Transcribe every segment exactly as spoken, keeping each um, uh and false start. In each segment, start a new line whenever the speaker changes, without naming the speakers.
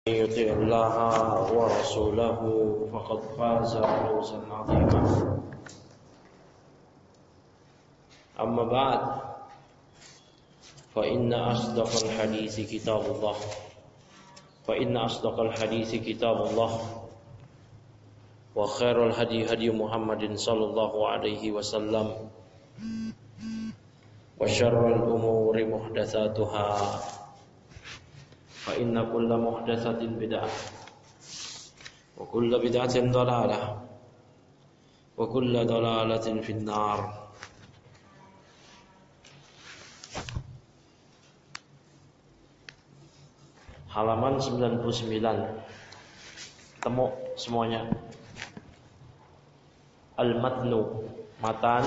يطع الله ورسوله فقد فاز فوزا عظيما. أما بعد فإن أصدق الحديث كتاب الله فإن أصدق الحديث كتاب الله وخير الهدي هدي محمد صلى الله عليه وسلم وشر الأمور محدثاتها فإن كل محدثة بدعة وكل بدعة ضلالة وكل ضلالة في النار. Halaman sembilan puluh sembilan. Ketemu semuanya. Al-matnu, matan.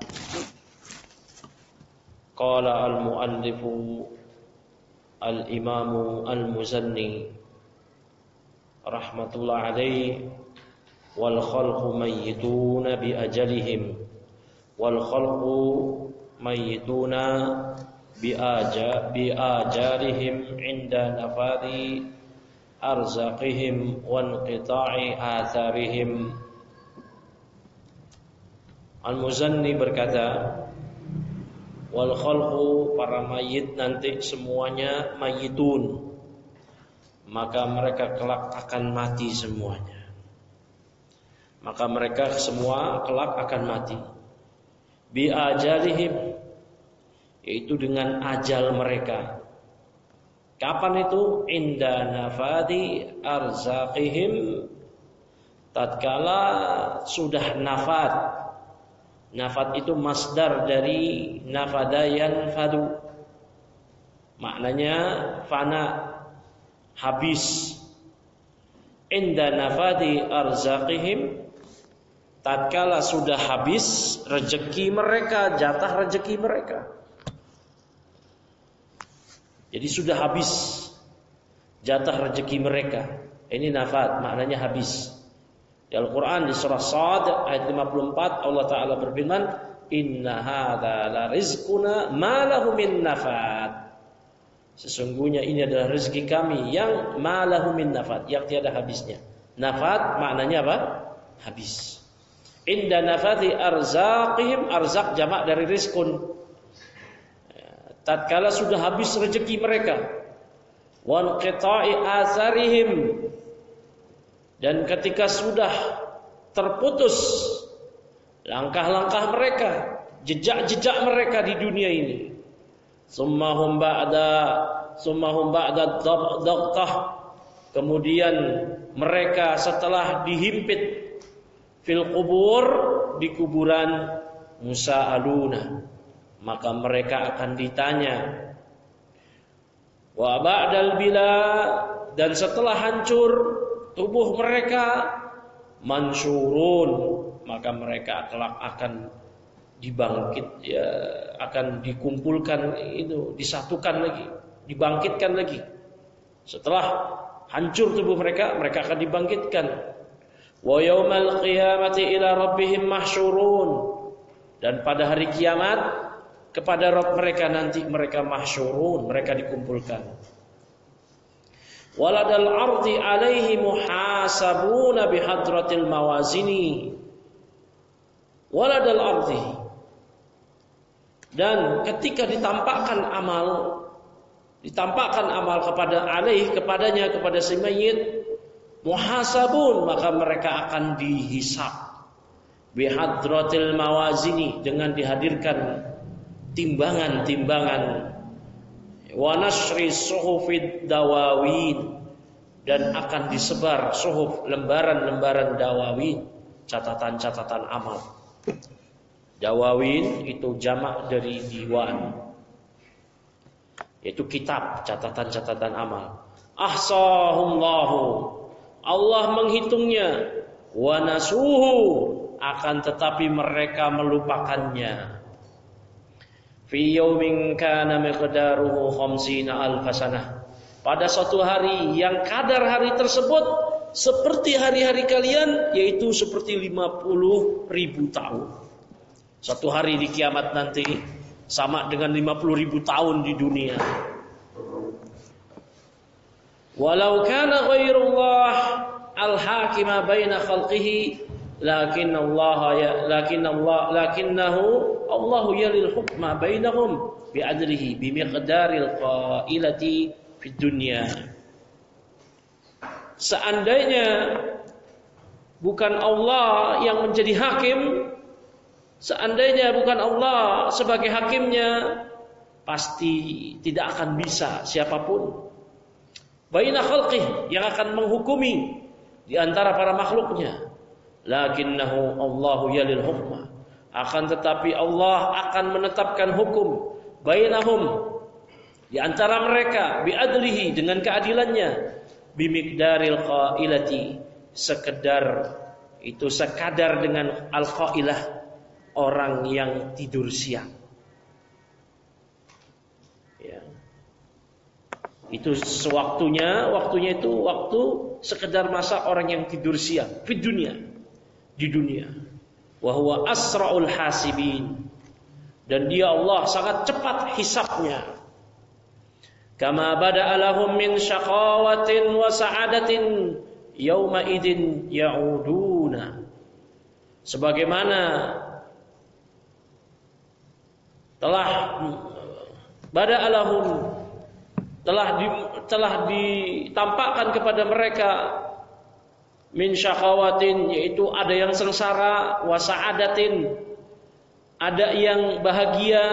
Qala al-muallifu Al-Imamu Al-Muzanni rahmatullah alaih, wal khalqu mayyituna bi ajalihim wal khalqu mayyituna bi aja bi ajarihim inda nafadi arzaqihim wa inqita'i atharihim. Al-Muzanni berkata, wal khalqu, para mayit nanti semuanya mayitun, maka mereka kelak akan mati semuanya. Maka mereka semua kelak akan mati. Bi ajalihim, yaitu dengan ajal mereka. Kapan itu? Inda nafadi arzaqihim, tatkala sudah nafad. Nafad itu masdar dari nafada yanfadu, maknanya fana, habis. Inda nafadi arzaqihim, tatkala sudah habis rezeki mereka, jatah rezeki mereka. Jadi sudah habis jatah rezeki mereka. Ini nafad, maknanya habis. Di Al-Quran di surah Shad ayat lima puluh empat Allah Ta'ala berfirman, inna hadza la rizquna ma lahu min nafad. Sesungguhnya ini adalah rezeki kami yang ma lahu min nafad, yang tiada habisnya. Nafad maknanya apa? Habis. Inda nafadi arzaqihim, arzaq jamak dari rizqun. Tatkala sudah habis rezeki mereka. Wa inqita'i atharihim, dan ketika sudah terputus langkah-langkah mereka, jejak-jejak mereka di dunia ini. Summahum ba'da summahum ba'da daqtah, kemudian mereka setelah dihimpit fil qubur, di kuburan, musa'aluna, maka mereka akan ditanya. Wa ba'dal bila, dan setelah hancur tubuh mereka, mansyurun, maka mereka kelak akan dibangkit, ya, akan dikumpulkan, itu disatukan lagi, dibangkitkan lagi. Setelah hancur tubuh mereka, mereka akan dibangkitkan. Wa yaumal qiyamati ila rabbihim mahsyurun, dan pada hari kiamat kepada Rabb mereka nanti mereka mahsyurun, mereka dikumpulkan. Waladal ardi alaihi muhasabuna bihadratil mawazini. Waladal ardi, dan ketika ditampakkan amal, ditampakkan amal kepada alaih, kepadanya, kepada si mayit, muhasabun, maka mereka akan dihisab bihadratil mawazini, dengan dihadirkan timbangan-timbangan. Wa nasri suhufid dawawin, dan akan disebar suhuf, lembaran-lembaran dawawin, catatan-catatan amal. Dawawin itu jamak dari diwan, yaitu kitab, catatan-catatan amal. Ahsahullahu, Allah menghitungnya. Wa nasuhu, akan tetapi mereka melupakannya. Fi yaumin kana miqdaruhu khamsina alf sanah, pada suatu hari yang kadar hari tersebut seperti hari-hari kalian, yaitu seperti lima puluh ribu tahun. Satu hari di kiamat nanti sama dengan lima puluh ribu tahun di dunia. Walau kana ghairullah al-hakima baina khalqihi lakin Allah ya lakin Allah lakinnahu Allahu yalil hukma bainahum bi'adlihi bimiqdaril qailati fid dunya. Seandainya bukan Allah yang menjadi hakim, seandainya bukan Allah sebagai hakimnya, pasti tidak akan bisa siapapun baina khalqih yang akan menghukumi di antara para makhluknya. Lakinnahu Allahu yalil hukma, akan tetapi Allah akan menetapkan hukum bainahum di antara mereka biadlihi dengan keadilannya bimiqdaril qailati, sekedar itu sekadar dengan al-qailah, orang yang tidur siang. Ya. Itu sewaktunya, waktunya itu waktu sekedar masa orang yang tidur siang di dunia, di dunia. Wa huwa asraul hasibin, dan dia Allah sangat cepat hisabnya. Kama bada'a lahum min syaqawatin wa sa'adatin yauma idin ya'uduna, sebagaimana telah bada'a lahum telah di, telah ditampakkan kepada mereka min syaqawatin, yaitu ada yang sengsara, wa sa'adatin, ada yang bahagia,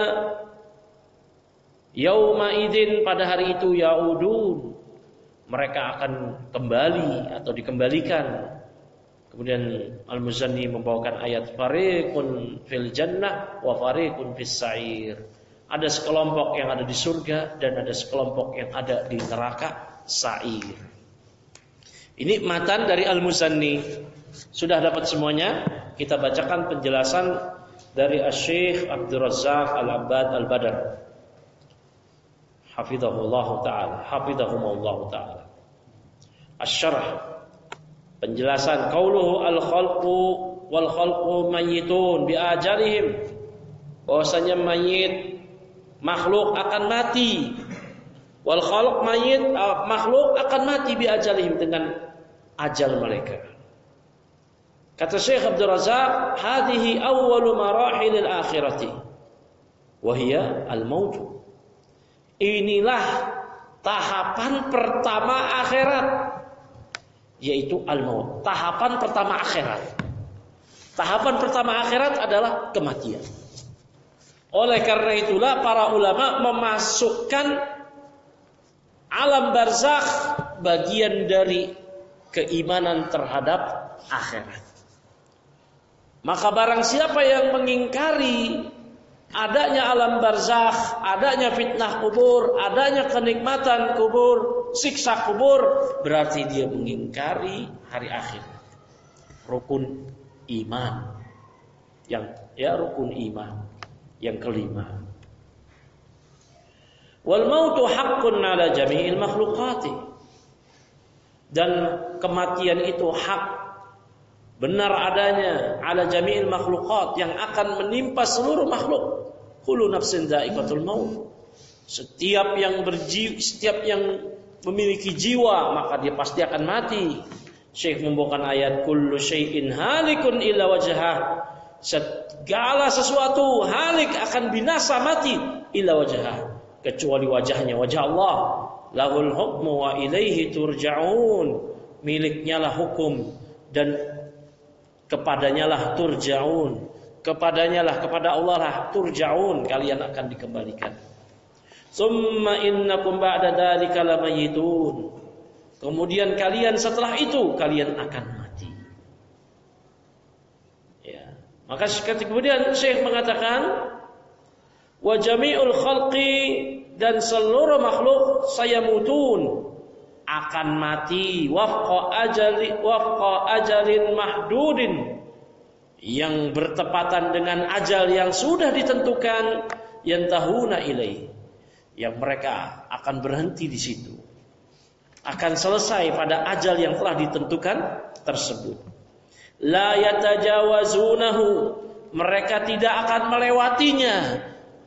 yauma idin, pada hari itu yaudun, mereka akan kembali atau dikembalikan. Kemudian Al-Muzanni membawakan ayat fariqun fil jannah wa fariqun fis sa'ir. Ada sekelompok yang ada di surga dan ada sekelompok yang ada di neraka sa'ir. Ini matan dari Al-Muzanni. Sudah dapat semuanya? Kita bacakan penjelasan dari Asy-Syaikh Abdul Razzaq Al-Abbad Al-Badr. Hafizahullah ta'ala, hafizahumullah ta'ala. Asy-Syarh, penjelasan qauluhu al-khalqu wal khalqu mayyitun bi ajalihim, bahwasanya mayit makhluk akan mati, wal khalq mayit makhluk akan mati bi ajalihim, dengan ajal mereka. Kata Syekh Abdul Razzaq, hadhihi awwalu marahilil akhirati wa hiya al-maut. Inilah tahapan pertama akhirat, yaitu al-maut. Tahapan pertama akhirat. Tahapan pertama akhirat adalah kematian. Oleh karena itulah para ulama memasukkan alam barzakh bagian dari keimanan terhadap akhirat. Maka barang siapa yang mengingkari adanya alam barzakh, adanya fitnah kubur, adanya kenikmatan kubur, siksa kubur, berarti dia mengingkari hari akhir. Rukun iman yang ya rukun iman yang kelima. Wal mautu haqqun 'ala jami'il makhluqati, dan kematian itu hak, benar adanya, 'ala jami'il makhluqat, yang akan menimpa seluruh makhluk. Kullu nafsin dha'iqatul maut, setiap yang berjiwa, setiap yang memiliki jiwa maka dia pasti akan mati. Syekh membawakan ayat kullu syai'in halikun illa wajhah, segala sesuatu halik akan binasa mati, illa wajhah, kecuali wajahnya, wajah Allah. Lahul hukmu wa ilaihi turja'un, miliknya lah hukum dan kepadanya lah turja'un, kepadanya lah, kepada Allah lah turja'un, kalian akan dikembalikan. Summa innakum ba'da dzalika lamayitun, kemudian kalian setelah itu kalian akan mati. Ya, maka kemudian Syekh mengatakan wa jami'ul khalqi, dan seluruh makhluk sayamutun, akan mati, wafqa ajali wafqa ajalin mahdudin, yang bertepatan dengan ajal yang sudah ditentukan, yantahuna ilaih, yang mereka akan berhenti di situ, akan selesai pada ajal yang telah ditentukan tersebut. La yatajawazunahu, mereka tidak akan melewatinya.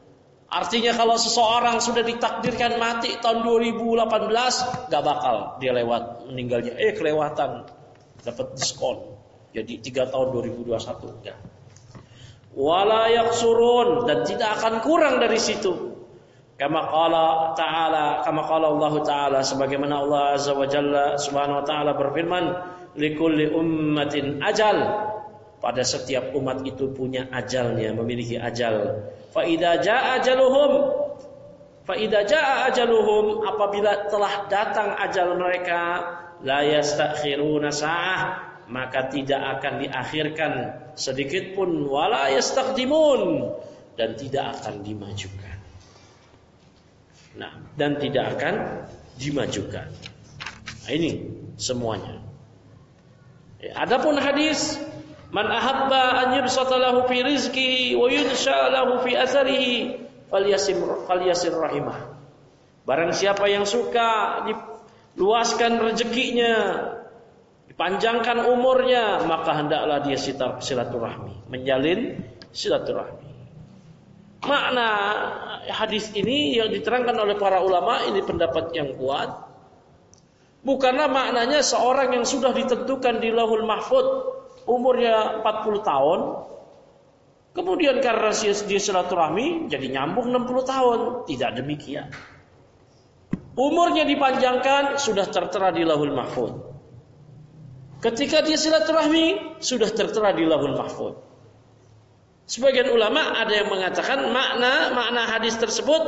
Artinya kalau seseorang sudah ditakdirkan mati tahun dua ribu delapan belas, gak bakal dia lewat meninggalnya. Eh kelewatan, dapat diskon. Jadi tiga tahun dua ribu dua puluh satu. Enggak. Wala yaksurun, dan tidak akan kurang dari situ. Kama qala ta'ala, kama qala Allah Ta'ala, sebagaimana Allah Azza wa Jalla Subhanahu wa Ta'ala berfirman, likulli ummatin ajal. Pada setiap umat itu punya ajalnya, memiliki ajal. Fa idza jaa ajaluhum, fa idza jaa ajaluhum, apabila telah datang ajal mereka, la yastakhiruna sa'ah, maka tidak akan diakhirkan sedikit pun, wala yastaqdimun, dan tidak akan dimajukan. Nah, dan tidak akan dimajukan. Nah, ini semuanya. Ya, adapun hadis, man ahabba an yubsata lahu fi rizqihi wa yunsha lahu fi atharihi falyasim falyasir rahimah. Barang siapa yang suka diluaskan rezekinya, dipanjangkan umurnya, maka hendaklah dia silaturahmi, menjalin silaturahmi. Makna hadis ini yang diterangkan oleh para ulama, ini pendapat yang kuat. Bukanlah maknanya seorang yang sudah ditentukan di Lauhul Mahfuz umurnya empat puluh tahun, kemudian karena dia silaturahmi jadi nyambung enam puluh tahun. Tidak demikian. Umurnya dipanjangkan sudah tertera di Lauhul Mahfuz. Ketika dia silaturahmi sudah tertera di Lauhul Mahfuz. Sebagian ulama ada yang mengatakan makna makna hadis tersebut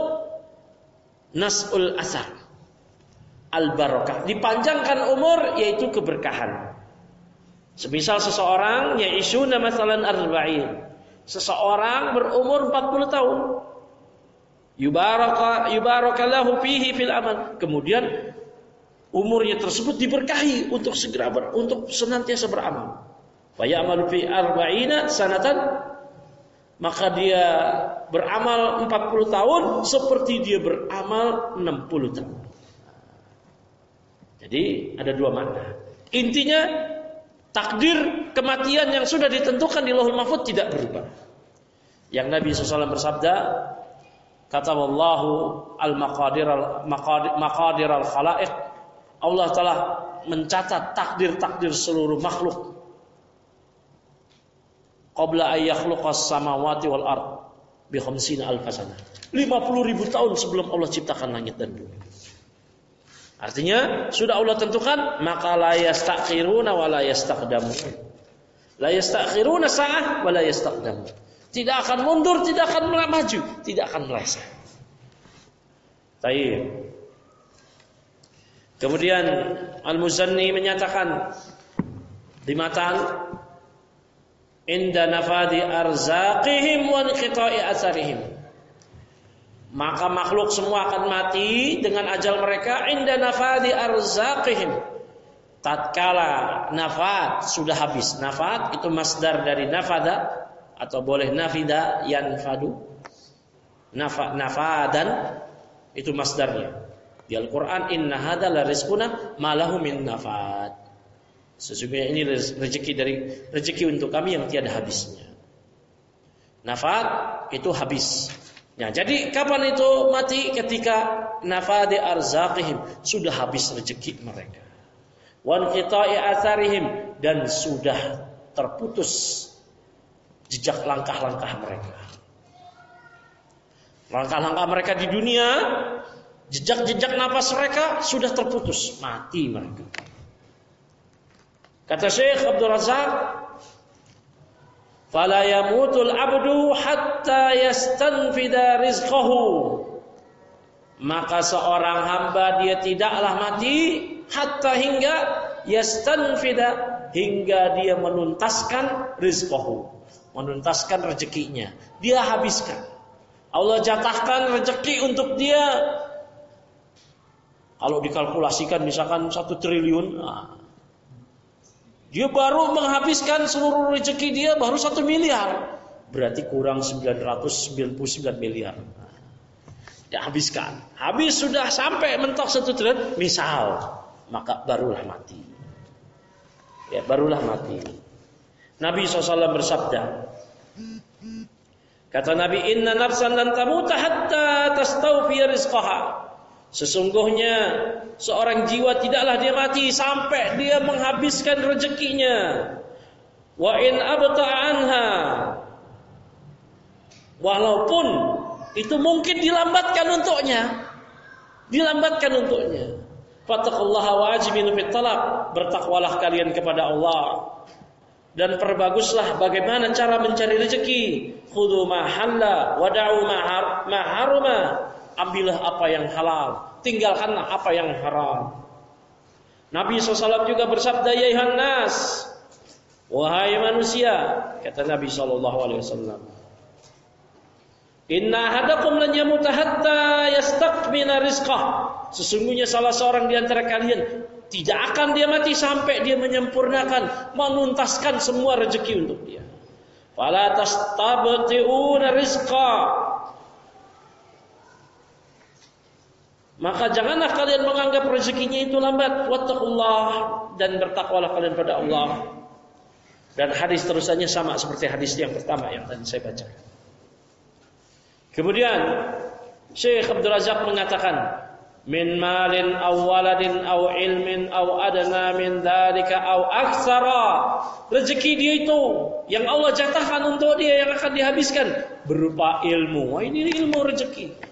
nasul asar, al barakah, dipanjangkan umur yaitu keberkahan. Semisal seseorang ya'ishuna masalan arba'in, seseorang berumur empat puluh tahun, yubaraka yubarakallahu fihi fil amal, kemudian umurnya tersebut diberkahi untuk segera ber, untuk senantiasa beramal. Wa ya'malu fi arba'ina sanatan, maka dia beramal empat puluh tahun seperti dia beramal enam puluh tahun. Jadi ada dua makna. Intinya takdir kematian yang sudah ditentukan di Lauhul Mahfuz tidak berubah. Yang Nabi shallallahu alaihi wasallam bersabda, kata Wallahu al-maqadir al-maqadir al-khalaiq, Allah telah mencatat takdir-takdir seluruh makhluk qabla ay yakhluqas samawati wal ard bi khamsina alf sanah, lima puluh ribu tahun sebelum Allah ciptakan langit dan bumi. Artinya sudah Allah tentukan, maka la yastakhiruna wa la yastaqdamun. La yastakhiruna sa'ah wa la yastaqdamun. Tidak akan mundur, tidak akan maju, tidak akan meleset. Baik. Kemudian Al-Muzanni menyatakan di matan, inda nafadi arzaqihim wa inqita'i atharihim, maka makhluk semua akan mati dengan ajal mereka. Inda nafadi arzaqihim, tatkala nafad sudah habis. Nafad itu masdar dari nafada, atau boleh nafida yanfadu. Nafa, nafadan itu masdarnya. Di Al-Quran, inna hadza la rizquna ma lahu min nafad. Sesungguhnya ini rezeki dari rezeki untuk kami yang tiada habisnya. Nafad itu habis. Nah, jadi kapan itu mati? Ketika nafadi arzaqihim, sudah habis rezeki mereka. Wan qita'i atharihim, dan sudah terputus jejak langkah-langkah mereka. Langkah-langkah mereka di dunia, jejak-jejak nafas mereka sudah terputus, mati mereka. Kata Syekh Abdul Razak, fala yamutul abdu hatta yastanfida rizqahu, maka seorang hamba dia tidaklah mati hatta hingga yastanfida, hingga dia menuntaskan rizqahu, menuntaskan rezekinya, dia habiskan. Allah jatahkan rezeki untuk dia, kalau dikalkulasikan misalkan satu triliun, nah, dia baru menghabiskan seluruh rezeki dia baru satu miliar. Berarti kurang sembilan ratus sembilan puluh sembilan miliar. Dia habiskan. Habis sudah sampai mentok satu triliun, misal, maka barulah mati. Ya, barulah mati. Nabi shallallahu alaihi wasallam bersabda, Kata Nabi, inna nafsan lan tamuta hatta tastawfi rizqaha. Sesungguhnya seorang jiwa tidaklah dia mati sampai dia menghabiskan rezekinya. Wa in abta anha. Walaupun itu mungkin dilambatkan untuknya. Dilambatkan untuknya. Fattaqullaha wa ajmilu fit talab. Bertakwalah kalian kepada Allah. Dan perbaguslah bagaimana cara mencari rezeki. Khudhu ma halla wa da'u ma haruma. Ambillah apa yang halal, tinggalkanlah apa yang haram. Nabi shallallahu alaihi wasallam juga bersabda, ya ayuhan nas, wahai manusia, kata Nabi shallallahu alaihi wasallam, inna ahadakum lan yamuta hatta yastakmila rizqah. Sesungguhnya salah seorang di antara kalian tidak akan dia mati sampai dia menyempurnakan, menuntaskan semua rezeki untuk dia. Fala tastabti'una rizqa. Maka janganlah kalian menganggap rezekinya itu lambat. Wattaqullah, dan bertakwalah kalian pada Allah. Dan hadis terusannya sama seperti hadis yang pertama yang tadi saya baca. Kemudian Syekh Abdul Razak mengatakan, min malin aw waladin aw ilmin aw adna min dzalika aw aktsara. Rezeki dia itu yang Allah jatahkan untuk dia yang akan dihabiskan berupa ilmu. Wah, ini ilmu rezeki.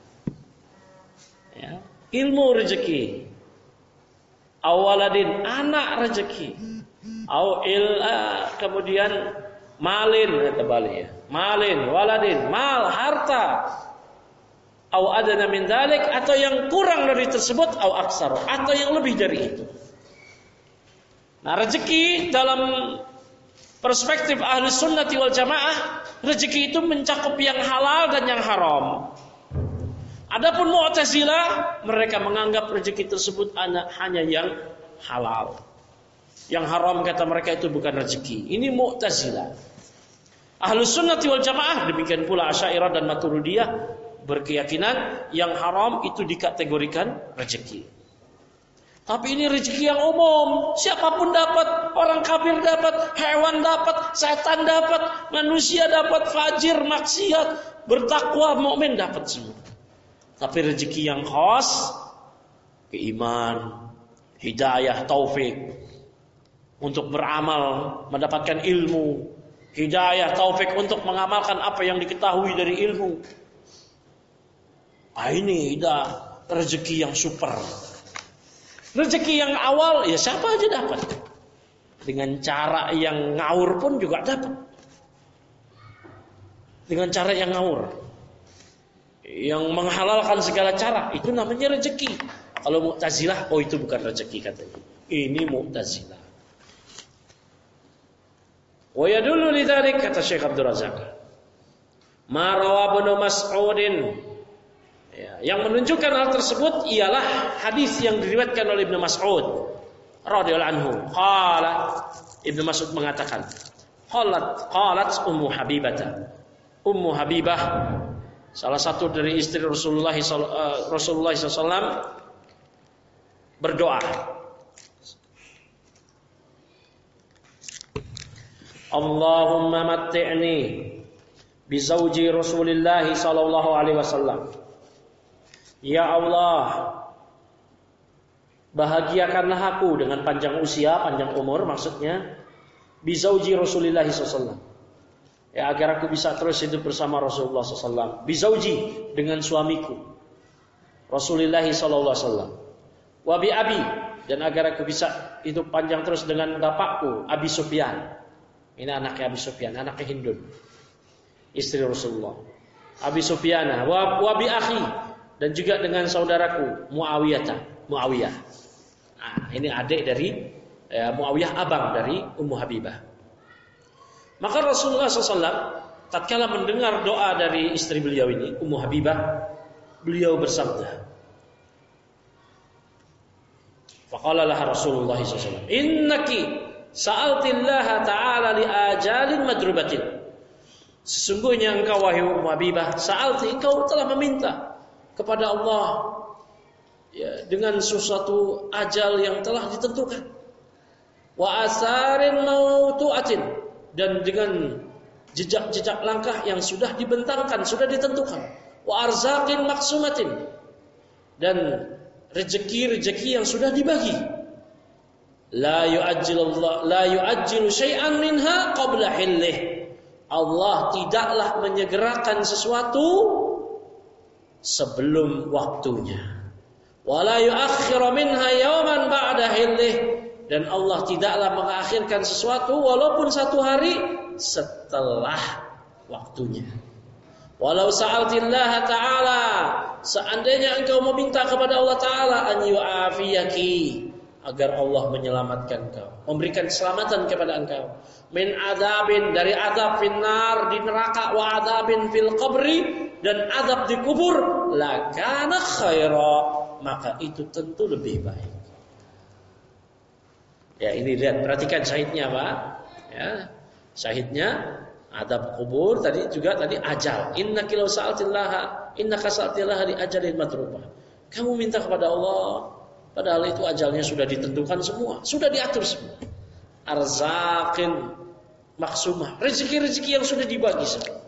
Ya, ilmu rezeki. Awaladin, anak rezeki. Au il kemudian malin, kata Bali ya. Malin, waladin, mal, harta. Au adana min dzalik, atau yang kurang dari tersebut, au aksar, atau yang lebih dari itu. Nah, rezeki dalam perspektif ahli sunnati wal jamaah, rezeki itu mencakup yang halal dan yang haram. Adapun Mu'tazilah, mereka menganggap rezeki tersebut hanya yang halal. Yang haram kata mereka itu bukan rezeki. Ini Mu'tazilah. Ahlus sunnati wal jamaah, demikian pula Asy'ariyah dan Maturidiyah, berkeyakinan yang haram itu dikategorikan rezeki. Tapi ini rezeki yang umum, siapapun dapat, orang kafir dapat, hewan dapat, setan dapat, manusia dapat, fajir, maksiat, bertakwa, mukmin dapat semua. Tapi rezeki yang khas, keiman, hidayah, taufik untuk beramal, mendapatkan ilmu, hidayah, taufik untuk mengamalkan apa yang diketahui dari ilmu. Ah, ini dah rezeki yang super. Rezeki yang awal, ya siapa aja dapat. Dengan cara yang ngawur pun juga dapat. Dengan cara yang ngawur, yang menghalalkan segala cara, itu namanya rezeki. Kalau Mu'tazilah, oh itu bukan rezeki katanya. Ini Mu'tazilah. Wa yadullu lidzalik, kata Syekh Abdul Razak, ma rawa Ibnu Mas'udin. Ya, yang menunjukkan hal tersebut ialah hadis yang diriwayatkan oleh Ibnu Mas'ud radhiyallahu anhu. Qala, Ibnu Mas'ud mengatakan, qalat qalat Ummu Habibah. Ummu Habibah, salah satu dari istri Rasulullah Rasulullah shallallahu alaihi wasallam, berdoa, Allahumma matti'ni bi zawji Rasulillah sallallahu alaihi wasallam. Ya Allah, bahagiakanlah aku dengan panjang usia, panjang umur, maksudnya bi zawji Rasulillah sallallahu alaihi wasallam. Ya, agar aku bisa terus hidup bersama Rasulullah sallallahu alaihi wasallam. Bi zawji, dengan suamiku Rasulullah sallallahu alaihi wasallam. Wa bi abi, dan agar aku bisa hidup panjang terus dengan bapakku Abi Sufyan. Ini anaknya Abi Sufyan, anaknya Hindun, istri Rasulullah. Abi Sufyan, wa, wa bi akhi, dan juga dengan saudaraku Muawiyah. Muawiyah. Nah, ini adik dari ya, Muawiyah, abang dari Ummu Habibah. Maka Rasulullah sallallahu alaihi wasallam tatkala mendengar doa dari istri beliau ini, Ummu Habibah, beliau bersabda, faqala laha Rasulullah sallallahu alaihi wasallam, innaki sa'altillaha ta'ala li ajalin madrubatin. Sesungguhnya engkau wahai Ummu Habibah, sa'alti, engkau telah meminta kepada Allah ya, dengan sesuatu ajal yang telah ditentukan. Wa asarin mautuatin, dan dengan jejak-jejak langkah yang sudah dibentangkan, sudah ditentukan. Wa arzaqin maqsumatin, dan rezeki-rezeki yang sudah dibagi. La yu'ajjilullah la yu'ajjilu syai'an minha qabla hillih. Allah tidaklah menyegerakan sesuatu sebelum waktunya. Wala yu'akhkhiru minha yawman ba'da hillih, dan Allah tidaklah mengakhirkan sesuatu walaupun satu hari setelah waktunya. Walau sa'altillaha ta'ala, seandainya engkau meminta kepada Allah Ta'ala an yu'afiyaki, agar Allah menyelamatkan engkau, memberikan keselamatan kepada engkau, min adabin, dari adab finnar, di neraka, wa adabin fil qabri, dan adab di kubur, lakana khaira, maka itu tentu lebih baik. Ya, ini lihat, perhatikan syahidnya Pak. Ya, syahidnya adab kubur, tadi juga tadi ajal. Innaka law sa'altillaha, innaka sa'altillaha li ajalin matruba. Kamu minta kepada Allah, padahal itu ajalnya sudah ditentukan semua, sudah diatur semua. Arzaqin maksumah, rezeki-rezeki yang sudah dibagi semua.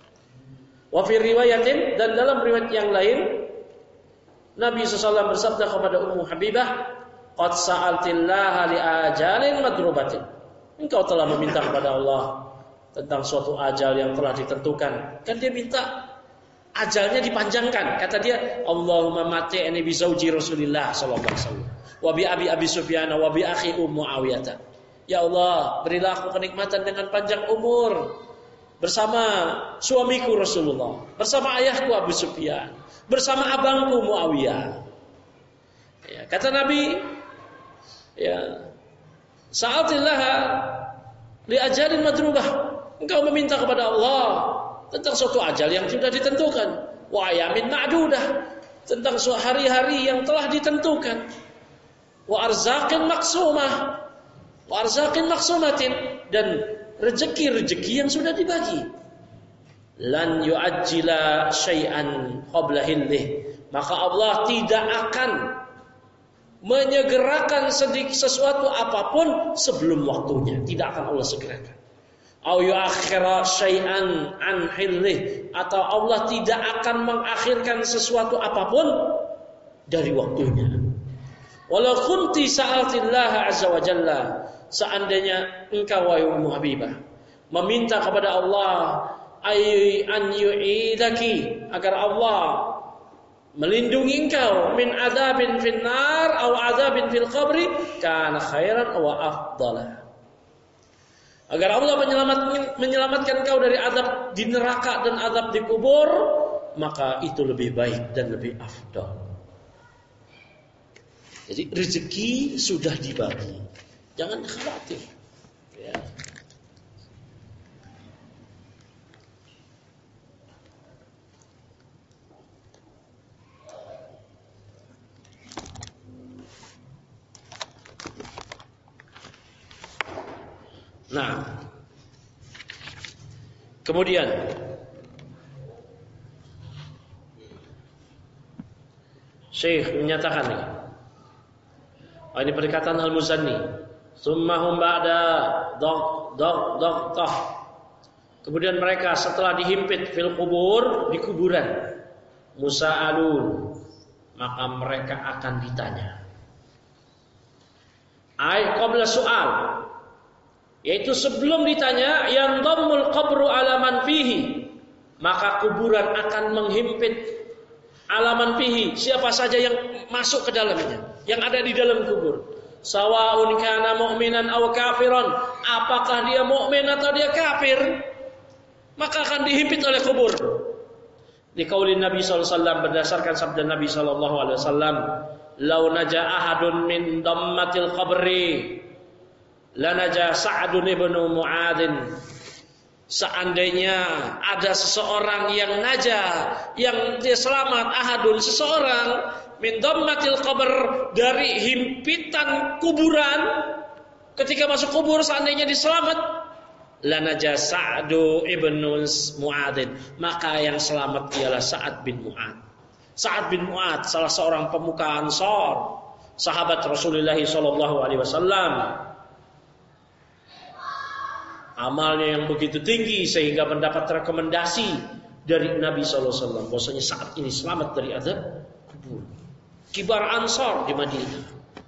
Wa fi riwayatin, dan dalam riwayat yang lain Nabi shallallahu alaihi wasallam bersabda kepada Ummu Habibah, qad sa'altillaha li ajalin madrubatin. Engkau telah meminta kepada Allah tentang suatu ajal yang telah ditentukan. Kan dia minta ajalnya dipanjangkan. Kata dia, Allahumma mati'ni bi zauji Rasulillah sallallahu alaihi wasallam wa bi abi Abi Sufyan wa bi akhi Muawiyah. Ya Allah, berilah aku kenikmatan dengan panjang umur bersama suamiku Rasulullah, bersama ayahku Abu Sufyan, bersama abangku Muawiyah. Ya, kata Nabi, ya, sa'atillah li ajalin madrubah. Engkau meminta kepada Allah tentang suatu ajal yang sudah ditentukan. Wa ayamin ma'dudah, tentang suatu hari-hari yang telah ditentukan. Wa arzaqin maqsumah, wa arzaqin maqsumatin, dan rezeki-rezeki yang sudah dibagi. Lan yu'ajjila syai'an qabla hillih, maka Allah tidak akan menyegerakan sedikit sesuatu apapun sebelum waktunya. Tidak akan Allah segerakan. Au yu'akhkhira syai'an an hillih, atau Allah tidak akan mengakhirkan sesuatu apapun dari waktunya. Walau kunti sa'altillaha azza wa jalla, seandainya engkau wahai Ummu Habibah meminta kepada Allah ay an yu'idaki, agar Allah melindungi engkau min adzabin finnar atau adzabin fil qabri, kana khairan wa afdala, agar Allah menyelamatkan, menyelamatkan engkau dari azab di neraka dan azab di kubur, maka itu lebih baik dan lebih afdal. Jadi rezeki sudah dibagi, jangan khawatir. Ya. Nah, kemudian Syekh menyatakan ini, oh, ini perkataan Al-Muzanni, summahum ba'da dog dog dogtah, kemudian mereka setelah dihimpit fil kubur, di kuburan, musa'alun, maka mereka akan ditanya. Ai qabla su'al, yaitu sebelum ditanya, yang dhammul qabru alaman fihi, maka kuburan akan menghimpit alaman fihi, siapa saja yang masuk ke dalamnya, yang ada di dalam kubur. Sawaun kana mu'minan aw kafiran, apakah dia mukmin atau dia kafir, maka akan dihimpit oleh kubur. Di qaulin Nabi sallallahu alaihi wasallam, berdasarkan sabda Nabi sallallahu alaihi wasallam, "Lau naja ahadun min dammatil qabri lanaja Sa'dun ibnu Mu'adzin." Seandainya ada seseorang yang naja, yang dia selamat, ahadun, seseorang, min dammatil qabr, dari himpitan kuburan, ketika masuk kubur seandainya diselamat, lanaja Sa'du ibnu Mu'adzin, maka yang selamat ialah Sa'ad bin Mu'adz. Sa'ad bin Mu'adz salah seorang pemuka Ansar, sahabat Rasulullah sallallahu alaihi wasallam. amalnya yang begitu tinggi sehingga mendapat rekomendasi dari Nabi sallallahu alaihi wasallam bahwasanya saat ini selamat dari azab kubur. Kibar Ansar di Madinah.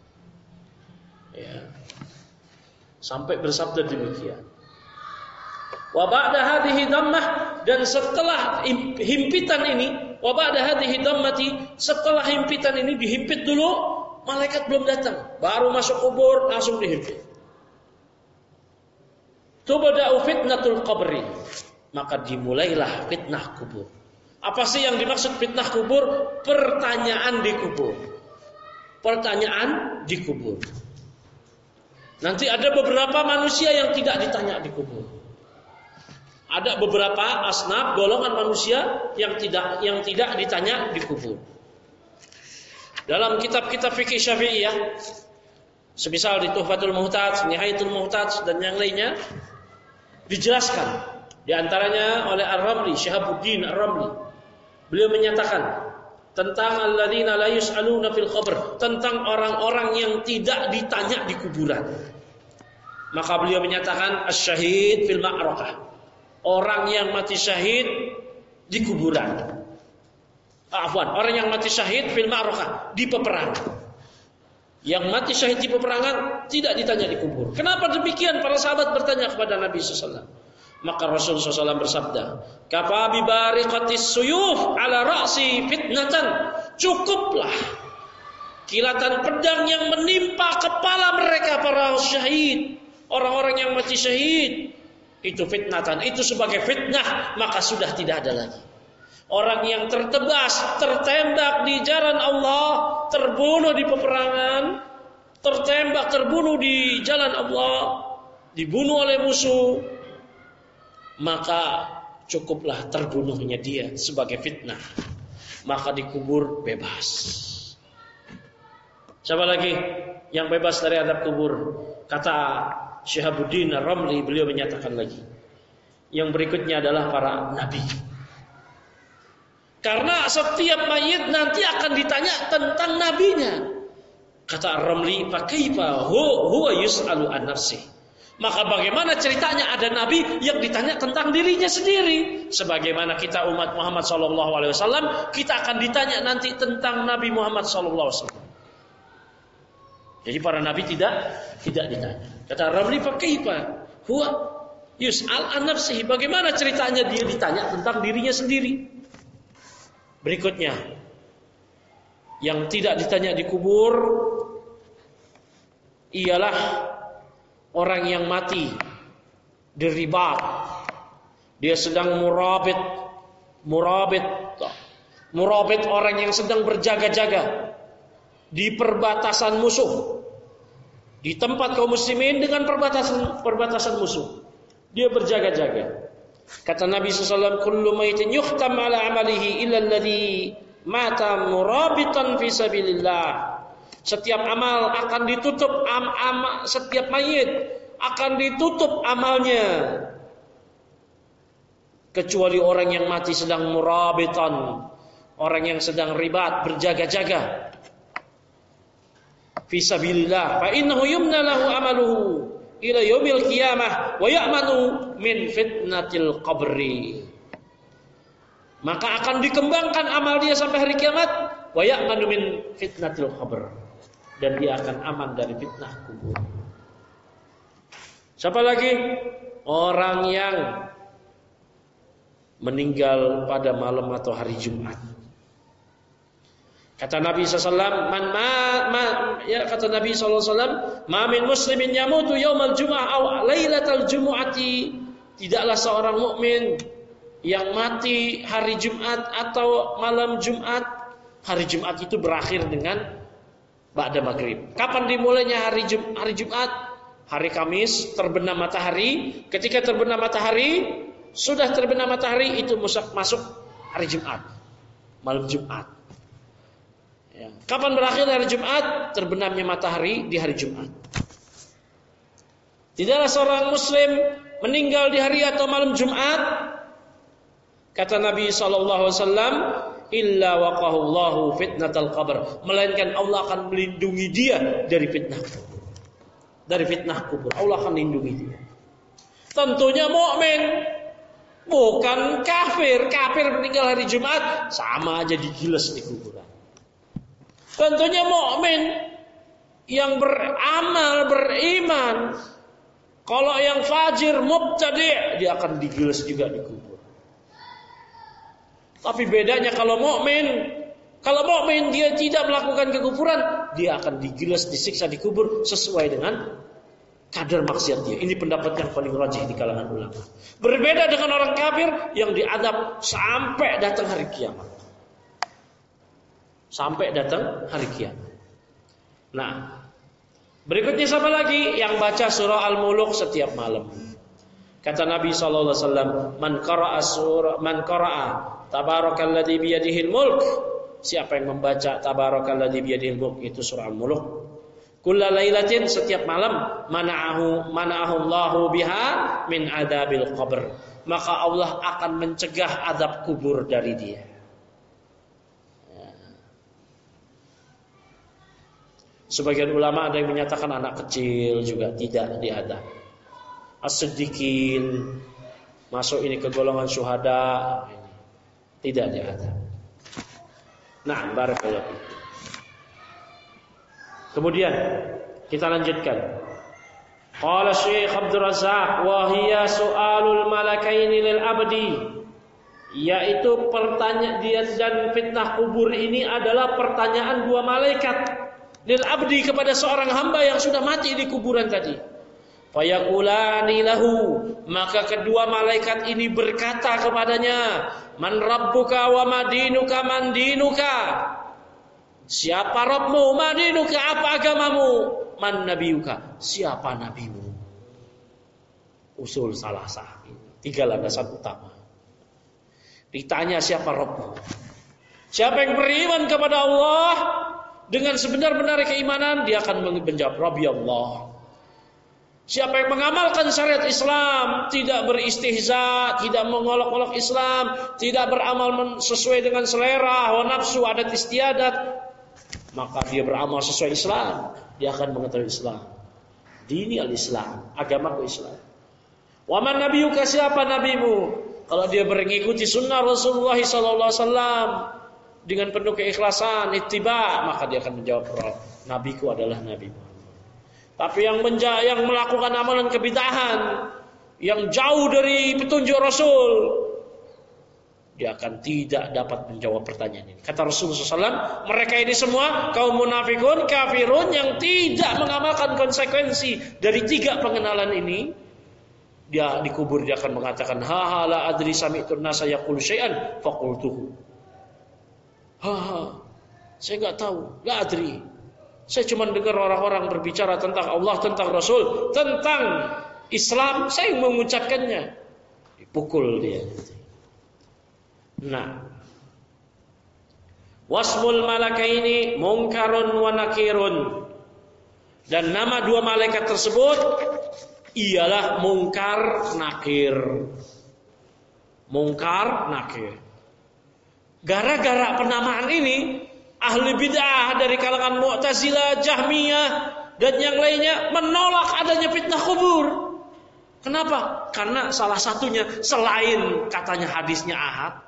Ya. Sampai bersabda demikian. Wa ba'da hadhihi dhammah, dan setelah himpitan ini, wa ba'da hadhihi dhammati, setelah himpitan ini dihimpit dulu, malaikat belum datang, baru masuk kubur langsung dihimpit. Tubda'u fitnatul qabri, maka dimulailah fitnah kubur. Apa sih yang dimaksud fitnah kubur? Pertanyaan di kubur. Pertanyaan di kubur. Nanti ada beberapa manusia yang tidak ditanya di kubur. Ada beberapa asnaf golongan manusia yang tidak yang tidak ditanya di kubur. Dalam kitab-kitab fikih Syafi'iyah, semisal di Tuhfatul Muhtaj, Nihayatul Muhtaj dan yang lainnya, dijelaskan di antaranya oleh Ar-Ramli, Syihabuddin Ar-Ramli. Beliau menyatakan tentang alladzina la yus'aluna fil qabr, tentang orang-orang yang tidak ditanya di kuburan. Maka beliau menyatakan asy-syahid fil ma'rakah, orang yang mati syahid di kuburan. Afwan, orang yang mati syahid fil ma'rakah, di peperangan. Yang mati syahid di peperangan tidak ditanya di kubur. Kenapa demikian? Para sahabat bertanya kepada Nabi sallallahu alaihi wasallam. Maka Rasul sallallahu alaihi wasallam bersabda, "Kafa bi bariqatis suyuf ala ra'si fitnatan." Cukuplah kilatan pedang yang menimpa kepala mereka para syahid, orang-orang yang mati syahid, itu fitnatan, itu sebagai fitnah, maka sudah tidak ada lagi. Orang yang tertebas, tertembak di jalan Allah, terbunuh di peperangan, tertembak, terbunuh di jalan Allah, dibunuh oleh musuh, maka cukuplah terbunuhnya dia sebagai fitnah, maka dikubur bebas. Siapa lagi yang bebas dari azab kubur? Kata Syihabuddin Ar-Ramli, beliau menyatakan lagi, yang berikutnya adalah para nabi. Karena setiap mayit nanti akan ditanya tentang nabinya. Kata Ar-Ramli, "Fa kaifa huwa yus'alu an nafsihi?" Maka bagaimana ceritanya ada nabi yang ditanya tentang dirinya sendiri? Sebagaimana kita umat Muhammad sallallahu alaihi wasallam, kita akan ditanya nanti tentang Nabi Muhammad sallallahu alaihi wasallam. Jadi para nabi tidak tidak ditanya. Kata Ramli, "Fa kaifa huwa yus'al an nafsihi?" Bagaimana ceritanya dia ditanya tentang dirinya sendiri? Berikutnya, yang tidak ditanya di kubur ialah orang yang mati di ribat. Dia sedang murabit, murabit, murabit orang yang sedang berjaga-jaga di perbatasan musuh, di tempat kaum muslimin dengan perbatasan perbatasan musuh. Dia berjaga-jaga. Kata Nabi sallallahu alaihi wasallam, "Kullu maitin yukhtam ala amalihi illa alladhi mata murabitan fi sabilillah." Setiap amal akan ditutup, am, am, setiap mayit akan ditutup amalnya, kecuali orang yang mati sedang murabitan, orang yang sedang ribat, berjaga-jaga fi sabilillah, fa innahu yumna lahu amaluhu ila yaumil qiyamah wa ya'manu min fitnatil qabri. Maka akan dikembangkan amal dia sampai hari kiamat, wa ya'manu min fitnatil qabr, dan dia akan aman dari fitnah kubur. Siapa lagi? Orang yang meninggal pada malam atau hari Jumat. Kata Nabi sallallahu alaihi wasallam, man ma, ma ya kata Nabi sallallahu alaihi wasallam, ma min muslimin yamutu yaumal jumu'ah aw lailatal jumu'ati. Tidaklah seorang mukmin yang mati hari Jumat atau malam Jumat. Hari Jumat itu berakhir dengan ba'da maghrib. Kapan dimulainya hari Jum, hari Jumat? Hari Kamis terbenam matahari. Ketika terbenam matahari, sudah terbenam matahari, itu masuk masuk hari Jumat, malam Jumat. Ya. Kapan berakhir hari Jumat? Terbenamnya matahari di hari Jumat. Tidaklah seorang Muslim meninggal di hari atau malam Jumat, kata Nabi sallallahu alaihi wasallam, illa waqahullahu fitnatal qabr, melainkan Allah akan melindungi dia dari fitnah kubur. Dari fitnah kubur Allah akan lindungi dia. Tentunya mukmin, bukan kafir. Kafir meninggal hari Jumat sama aja digiles di kuburan. Tentunya mukmin yang beramal, beriman. Kalau yang fajir, mubtadi', dia akan digiles juga di kubur. Tapi bedanya kalau mukmin, kalau mukmin dia tidak melakukan kekufuran, dia akan digiles, disiksa di kubur sesuai dengan kadar maksiat dia. Ini pendapat yang paling rajih di kalangan ulama. Berbeda dengan orang kafir yang diadab sampai datang hari kiamat. Sampai datang hari kiamat. Nah, berikutnya siapa lagi yang baca surah Al-Muluk setiap malam? Kata Nabi sallallahu alaihi wasallam, "Man qara'a surah man qara'a tabarakalladzi biyadihil mulk." Siapa yang membaca tabarakalladzi biyadihil mulk, itu surah Al-Muluk, kullalailatin, setiap malam, mana'ahu mana'ahu Allahu biha min adabil qabr, maka Allah akan mencegah azab kubur dari dia. Sebagian ulama ada yang menyatakan anak kecil juga tidak diadab. As-siddiqin masuk ini ke golongan syuhada, tidak diadab. Nah, barakallahu. Kemudian kita lanjutkan. Qala Syekh Abdul Razzaq, wa hiya su'alul malakaini lil abdi, yaitu pertanyaan dia dan fitnah kubur ini adalah pertanyaan dua malaikat lil abdi kepada seorang hamba yang sudah mati di kuburan tadi. Fayaqulani lahu, maka kedua malaikat ini berkata kepadanya, man rabbuka wa madinuka man dinuka, siapa Rabbmu, madinuka, apa agamamu, man nabiyuka, siapa nabimu. Usul salasah, tiga landasan utama. Ditanya siapa Rabbmu, siapa yang beriman kepada Allah dengan sebenar-benar keimanan, dia akan menjawab Rabbi Allah. Siapa yang mengamalkan syariat Islam, tidak beristihza, tidak mengolok-olok Islam, tidak beramal sesuai dengan selera, hawa nafsu, adat istiadat, maka dia beramal sesuai Islam, dia akan mengetahui Islam. Dini al-Islam, agamaku Islam. Wa man nabiyuka, siapa nabimu? Kalau dia mengikuti sunnah Rasulullah sallallahu alaihi wasallam dengan penuh keikhlasan, ittiba, maka dia akan menjawab, nabiku adalah nabimu. Tapi yang menja- yang melakukan amalan kebid'ahan, yang jauh dari petunjuk Rasul, dia akan tidak dapat menjawab pertanyaan ini. Kata Rasulullah shallallahu alaihi wasallam, mereka ini semua kaum munafikun, kafirun yang tidak mengamalkan konsekuensi dari tiga pengenalan ini. Dia dikubur, dia akan mengatakan, ha ha la adri sami'tu an-nasa yaqulu syai'an faqultuhu. Ha ha, saya enggak tahu, la adri. Saya cuma dengar orang-orang berbicara tentang Allah, tentang Rasul, tentang Islam, saya mengucapkannya. Dipukul dia. Nah, wasmul malakaini munkarun wa nakirun, dan nama dua malaikat tersebut ialah mungkar nakir. Mungkar nakir. Gara-gara penamaan ini, ahli bid'ah dari kalangan Mu'tazilah, Jahmiyah, dan yang lainnya menolak adanya fitnah kubur. Kenapa? Karena salah satunya, selain katanya hadisnya ahad,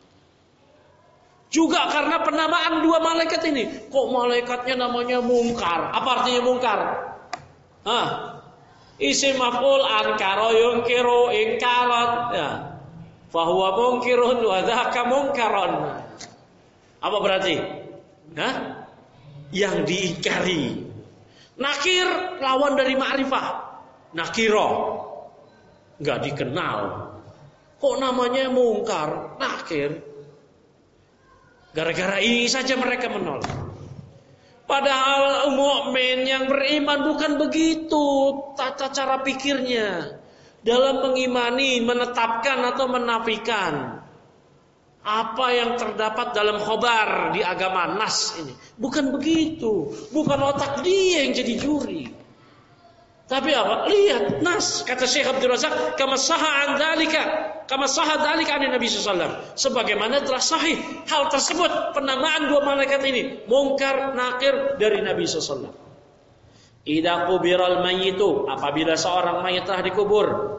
juga karena penamaan dua malaikat ini. Kok malaikatnya namanya mungkar? Apa artinya mungkar? Hah? Isim maf'ul ankara yungkiru ingkaran. Ya. Fahuwa mungkirun wa dzaka mungkaron. Apa berarti? Hah? Yang diingkari. Nakir lawan dari ma'rifah. Nakiro, nggak dikenal. Kok namanya mungkar, nakir? Gara-gara ini saja mereka menolak. Padahal mukmin yang beriman bukan begitu tata cara pikirnya dalam mengimani, menetapkan atau menafikan apa yang terdapat dalam khobar di agama nas ini. Bukan begitu. Bukan otak dia yang jadi juri. Tapi apa? Lihat nas. Kata Syekh Abdul Razzaq, kama sahha an dzalika, kama sahha dzalika an Nabi sallallahu alaihi wasallam. Sebagaimana telah sahih hal tersebut, penamaan dua malaikat ini, mungkar nakir dari Nabi sallallahu alaihi wasallam. Idza qubiral mayyitu, apabila seorang mayit telah dikubur,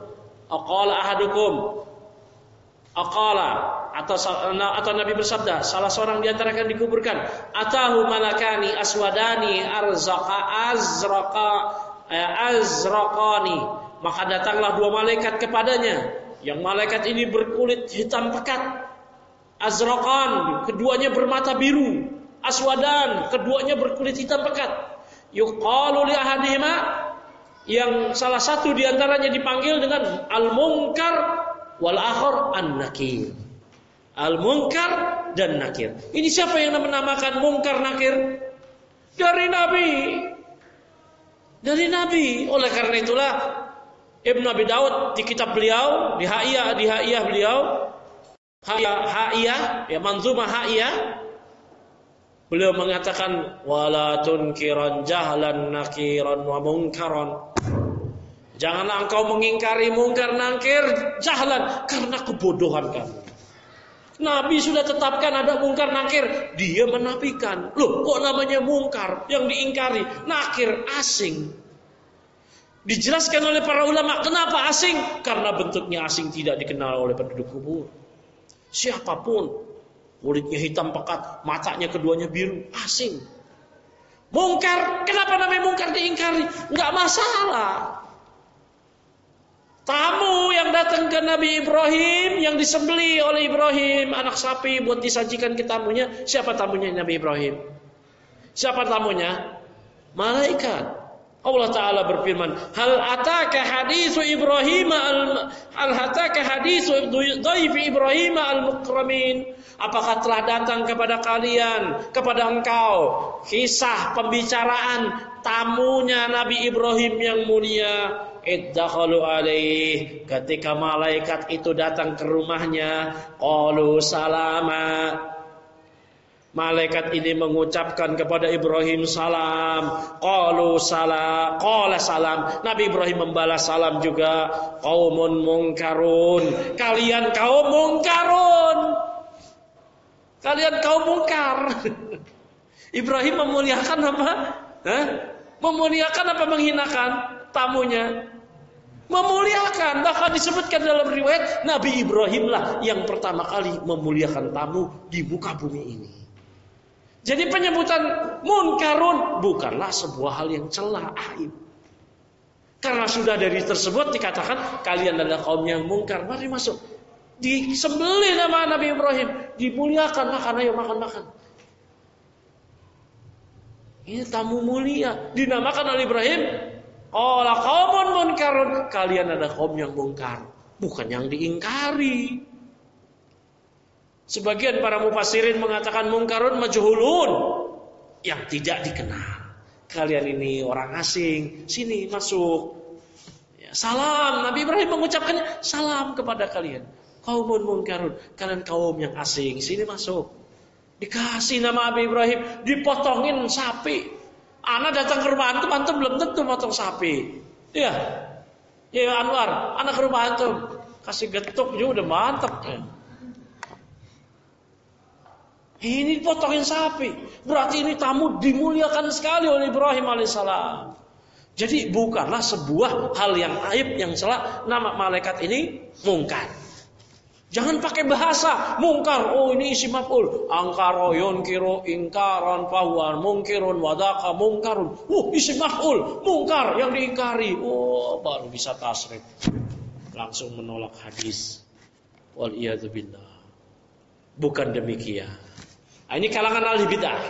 aqala ahadukum aqala atau atau Nabi bersabda, salah seorang di antara akan dikuburkan, atahu malakani aswadani arzaqa azraqa azraqani, maka datanglah dua malaikat kepadanya, yang malaikat ini berkulit hitam pekat, azraqan, keduanya bermata biru, aswadan, keduanya berkulit hitam pekat. Yuqalu li ahadihima, yang salah satu di antaranya dipanggil dengan al-munkar wal akhar an-nakir. Al-munkar dan nakir. Ini siapa yang menamakan munkar nakir? Dari Nabi. Dari Nabi. Oleh karena itulah Ibnu Abi Daud di kitab beliau, di Ha'iyah, di Ha'iyah beliau, Ha'iyah, Ha'iyah, ya manzumah Ha'iyah, beliau mengatakan wala tunkiran jahlan nakiran wa munkaran. Janganlah engkau mengingkari mungkar nakir jahlan, karena kebodohan kamu. Nabi sudah tetapkan ada mungkar nakir, dia menafikan. Loh, kok namanya mungkar yang diingkari, nakir asing. Dijelaskan oleh para ulama, kenapa asing? Karena bentuknya asing, tidak dikenal oleh penduduk kubur. Siapapun, kulitnya hitam pekat, matanya keduanya biru, asing. Mungkar, kenapa namanya mungkar diingkari? Enggak masalah. Tamu yang datang ke Nabi Ibrahim, yang disembeli oleh Ibrahim, anak sapi buat disajikan ke tamunya. Siapa tamunya Nabi Ibrahim? Siapa tamunya? Malaikat. Allah Ta'ala berfirman, hal ataka hadithu Ibrahim al hal ataka hadithu dhaifi Ibrahim al-mukramin. Apakah telah datang kepada kalian, kepada engkau, kisah pembicaraan tamunya Nabi Ibrahim yang mulia? Iddakhalu alaih, ketika malaikat itu datang ke rumahnya, qalu salama, malaikat ini mengucapkan kepada Ibrahim salam, qalu salam, qala salam, Nabi Ibrahim membalas salam juga, qaumun munkarun, kalian kaum munkarun, kalian kaum mungkar. Ibrahim memuliakan apa? Hah? Memuliakan apa menghinakan tamunya? Memuliakan. Bahkan disebutkan dalam riwayat, Nabi Ibrahim lah yang pertama kali memuliakan tamu di muka bumi ini. Jadi penyebutan munkarun bukanlah sebuah hal yang celah, aib. Karena sudah dari tersebut dikatakan kalian adalah kaum yang mungkar, mari masuk. Disembelih nama Nabi Ibrahim, dimuliakan, makan, ayo makan-makan. Ini tamu mulia, dinamakan oleh Ibrahim, qala qaumun munkarun, kalian adalah kaum yang mungkar, bukan yang diingkari. Sebagian para mufassirin mengatakan mungkarun majhulun, yang tidak dikenal. Kalian ini orang asing, sini masuk. Ya, salam, Nabi Ibrahim mengucapkannya, salam kepada kalian. Qaumun munkarun, kalian kaum yang asing, sini masuk. Dikasih nama Nabi Ibrahim, dipotongin sapi. Anak datang ke rumah antum, antum belum tentu potong sapi. Iya. Ya Anwar, anak ke rumah antum, kasih getuk juga udah mantap ya. Ini potongin sapi, berarti ini tamu dimuliakan sekali oleh Ibrahim alaihissalam. Jadi bukanlah sebuah hal yang aib, yang salah. Nama malaikat ini mungkar. Jangan pakai bahasa mungkar. Oh ini isi maf'ul. Angkaro yunkiro ingkaran fahuwa mungkirun wadaka mungkarun. Oh isi maf'ul, mungkar yang diingkari. Oh baru bisa tasrif. Langsung menolak hadis. Wal iyadzu billah. Bukan demikian. Ini kalangan ahli bidah.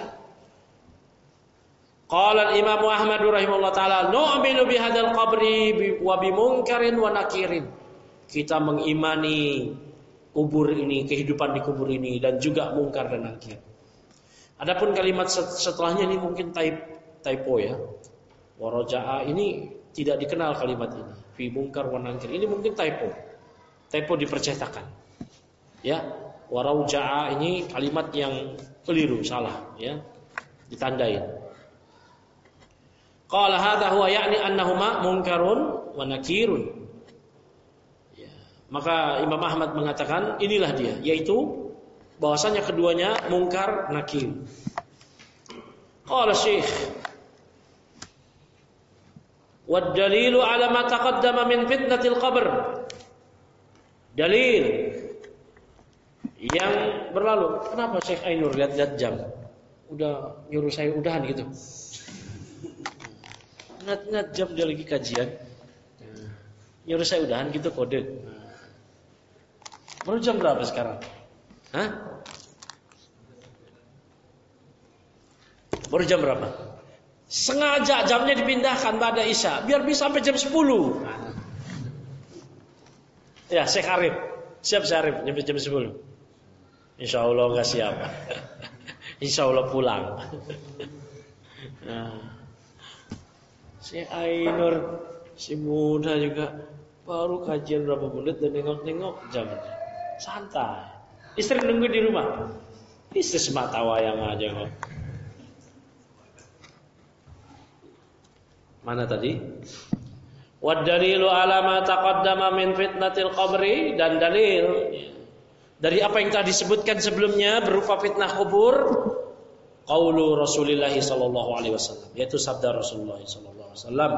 Qala Imam Ahmad rahimahullah taala, nu'minu bihadzal qabri wa bimunkarin wa nakirin. Kita mengimani kubur ini, kehidupan di kubur ini, dan juga mungkar dan nakir. Adapun kalimat setelahnya ini mungkin typo ya. Waraja'a ini tidak dikenal kalimat ini. Fi mungkar wa nakir. Ini mungkin typo. Typo di percetakan. Ya. Warauja'a ini kalimat yang keliru, salah ya, ditandain. Qala hadza huwa ya'ni annahuma munkarun wa nakirun. Ya, maka Imam Ahmad mengatakan inilah dia, yaitu bahwasanya keduanya mungkar nakir. Qala Syekh wad dalilu ala ma taqaddama min fitnatil qabr. Dalil yang berlalu. Kenapa Syekh Ainur lihat-lihat jam? Udah nyuruh saya udahan gitu. Ingat-ingat jam dia lagi kajian. Nyuruh saya udahan gitu kode. Baru jam berapa sekarang? Hah? Baru jam berapa? Sengaja jamnya dipindahkan pada Isya biar bisa sampai jam sepuluh. Ya, Syekh Arif. Siap Syekh Arif sampai jam sepuluh. Insya Allah enggak siap. Insya Allah pulang. Nah, Syekh Ainur si muda juga baru kajian berapa menit dan nengok-nengok jamnya. Santai. Istri nunggu di rumah. Istri semata wayang aja kok. Mana tadi? Wad dalilu ala ma taqaddama min fitnatil qabri, dan dalil dari apa yang telah disebutkan sebelumnya berupa fitnah kubur, qaulu Rasulullah sallallahu alaihi wasallam, yaitu sabda Rasulullah sallallahu alaihi wasallam.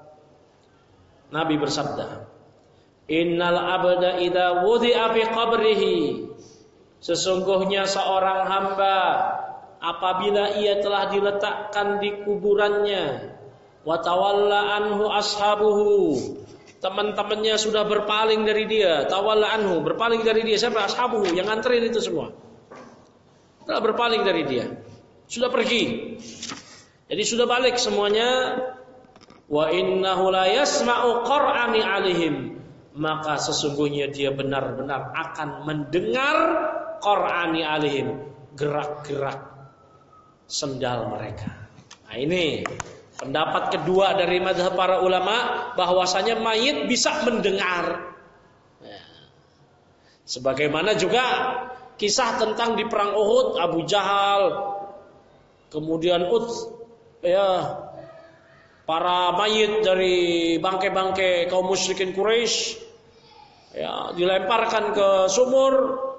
Nabi bersabda, "Innal abda idza wudi'a fi qabrihi." Sesungguhnya seorang hamba apabila ia telah diletakkan di kuburannya, wa tawalla anhu ashabuhu, teman-temannya sudah berpaling dari dia, tawalla anhu, berpaling dari dia. Siapa? Ashabuhu, yang nganterin itu semua telah berpaling dari dia, sudah pergi, jadi sudah balik semuanya. Wa innahu la yasma'u qur'ani alaihim, maka sesungguhnya dia benar-benar akan mendengar qur'ani alaihim, gerak-gerak sendal mereka. Nah ini pendapat kedua dari mazhab para ulama, bahwasanya mayit bisa mendengar. Ya. Sebagaimana juga kisah tentang di perang Uhud, Abu Jahal, kemudian Ut, ya, para mayit dari bangkai-bangkai kaum musyrikin Quraisy, ya, dilemparkan ke sumur,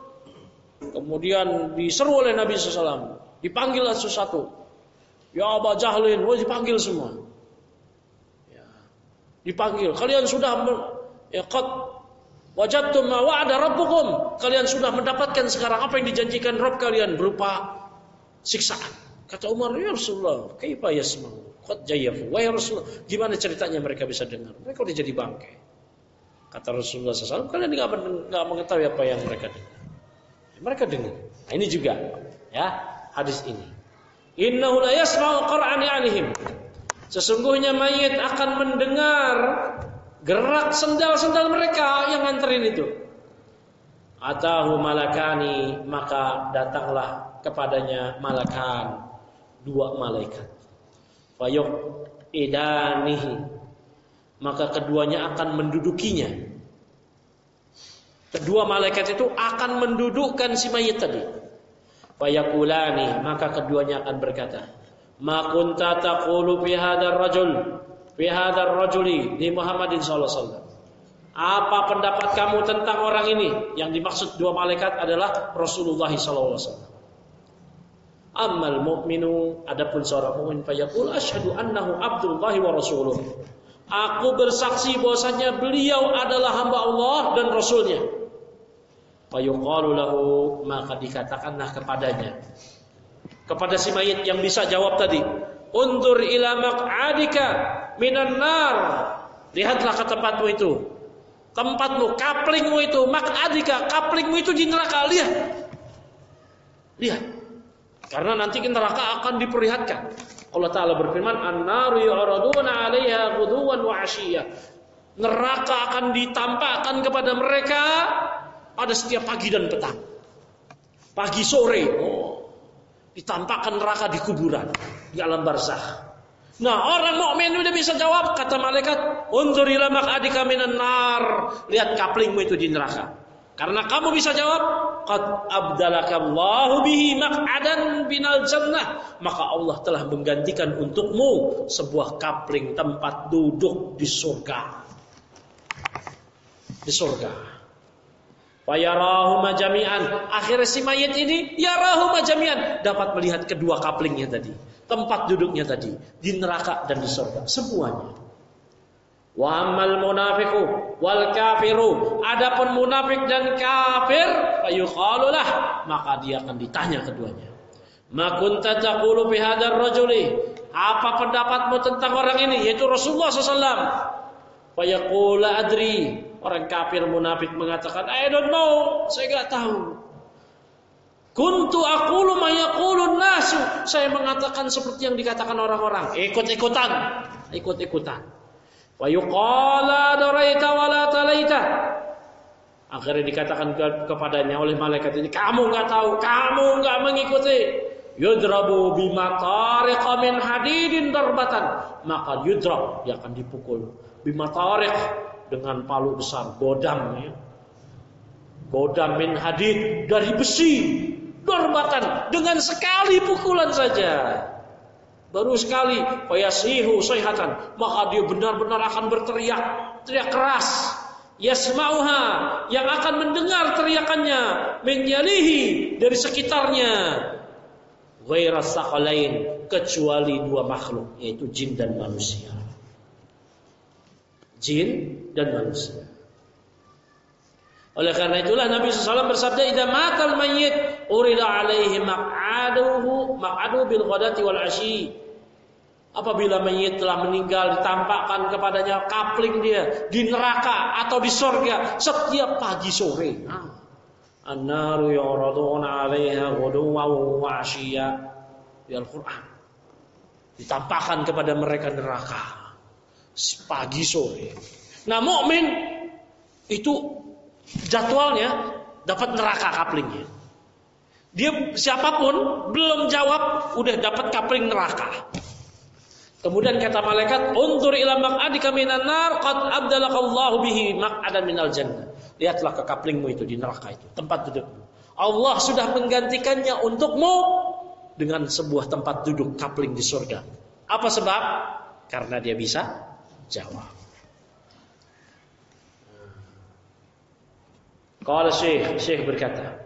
kemudian diseru oleh Nabi shallallahu alaihi wasallam, dipanggil satu-satu. Ya Abu Jahlin, wah dipanggil semua. Ya, dipanggil. Kalian sudah ya qad wajadtum ma wa'ada rabbukum. Kalian sudah mendapatkan sekarang apa yang dijanjikan Rabb kalian berupa siksaan. Kata Umar, ya Rasulullah, kaifa yasma'u? Qad jayyafu. Wahai Rasulullah, gimana ceritanya mereka bisa dengar? Mereka udah jadi bangkai. Kata Rasulullah shallallahu alaihi wasallam, kalian enggak enggak mengetahui apa yang mereka dengar. Mereka dengar. Nah, ini juga ya hadis ini. Innahu la yasma'u qur'ani alaihim. Sesungguhnya mayit akan mendengar gerak sendal-sendal mereka yang nganterin itu. Atahu malakani, maka datanglah kepadanya malakan, dua malaikat. Fayuq idanihi, maka keduanya akan mendudukinya. Kedua malaikat itu akan mendudukkan si mayit tadi. Fayaqulani, maka keduanya akan berkata, ma kunta taqulu fi hadzal rajul fi hadzal rajuli li Muhammadin sallallahu alaihi wasallam. Apa pendapat kamu tentang orang ini? Yang dimaksud dua malaikat adalah Rasulullah sallallahu alaihi wasallam. Ammal mu'minu, adapun seorang mukmin, fayaqul asyhadu annahu abdullahi wa rasuluh. Aku bersaksi bahwasanya beliau adalah hamba Allah dan Rasulnya. Fayuqalu lahu, maka dikatakanlah kepadanya, kepada si mayit yang bisa jawab tadi, undur ila maq'adika minan nar, lihatlah ke tempatmu itu, tempatmu, kaplingmu itu, maq'adika, kaplingmu itu di neraka, lihat, lihat, karena nanti neraka akan diperlihatkan. Allah Ta'ala berfirman, an-naru yu'raduna 'alaiha ghuduwan wa 'ashiyya, neraka akan ditampakkan kepada mereka pada setiap pagi dan petang, pagi sore, oh, ditampakkan neraka di kuburan, di alam barzakh. Nah, orang mukmin udah bisa jawab, kata malaikat, unzur ila maq'adika minan nar, lihat kaplingmu itu di neraka. Karena kamu bisa jawab, qad abdalakallahu bihi maq'adan binal jannah, maka Allah telah menggantikan untukmu sebuah kapling tempat duduk di surga. Di surga. Fayarahuma jami'an. Akhirnya si mayit ini yarahuma jami'an, dapat melihat kedua kaplingnya tadi, tempat duduknya tadi, di neraka dan di surga, semuanya. Wa ammal munafiqu wal kafiru, adapun munafik dan kafir, fayuqalu lah, maka dia akan ditanya keduanya. Ma kunta taqulu fi hadzal rajuli, apa pendapatmu tentang orang ini, yaitu Rasulullah sallallahu alaihi wasallam? Fayaqulu adri, orang kafir munafik mengatakan, I don't know, saya enggak tahu. Kuntu aqulu ma yaqulun nasu, saya mengatakan seperti yang dikatakan orang-orang, ikut-ikutan, ikut-ikutan. Wa yuqala daraita wala talaita, akhirnya dikatakan kepadanya oleh malaikat ini, kamu enggak tahu, kamu enggak mengikuti. Yudrabu bimatariq min hadidin darbatan, maka yudrab, dia akan dipukul, bimatariq, dengan palu besar, godam ya. Godam min hadid, dari besi, darbatan, dengan sekali pukulan saja. Baru sekali, fayasihu sayhatan, maka dia benar-benar akan berteriak, teriak keras. Yasma'uha, yang akan mendengar teriakannya, min yalihi, dari sekitarnya. Ghaira saqalain, kecuali dua makhluk, yaitu jin dan manusia. Jin dan manusia. Oleh karena itulah Nabi shallallahu alaihi wasallam bersabda, idza matal mayyit urida alaihi maq'aduhu maq'adu bil ghadati wal 'ashyi. Apabila mayit telah meninggal, ditampakkan kepadanya kapling dia di neraka atau di surga setiap pagi sore. An-naru yuraduna 'alaiha ghuduwan wa 'ashiyya, di Al-Qur'an. Ditampakkan kepada mereka neraka pagi sore. Nah, mukmin itu jadwalnya dapat neraka kaplingnya. Dia siapapun belum jawab udah dapat kapling neraka. Kemudian kata malaikat, "Unzur ila maq'adika minan nar qad abdalakallahu bihi maq'adan minal jannah." Lihatlah ke kaplingmu itu di neraka itu, tempat dudukmu. Allah sudah menggantikannya untukmu dengan sebuah tempat duduk kapling di surga. Apa sebab? Karena dia bisa jawab. Qala Syekh, Syekh berkata,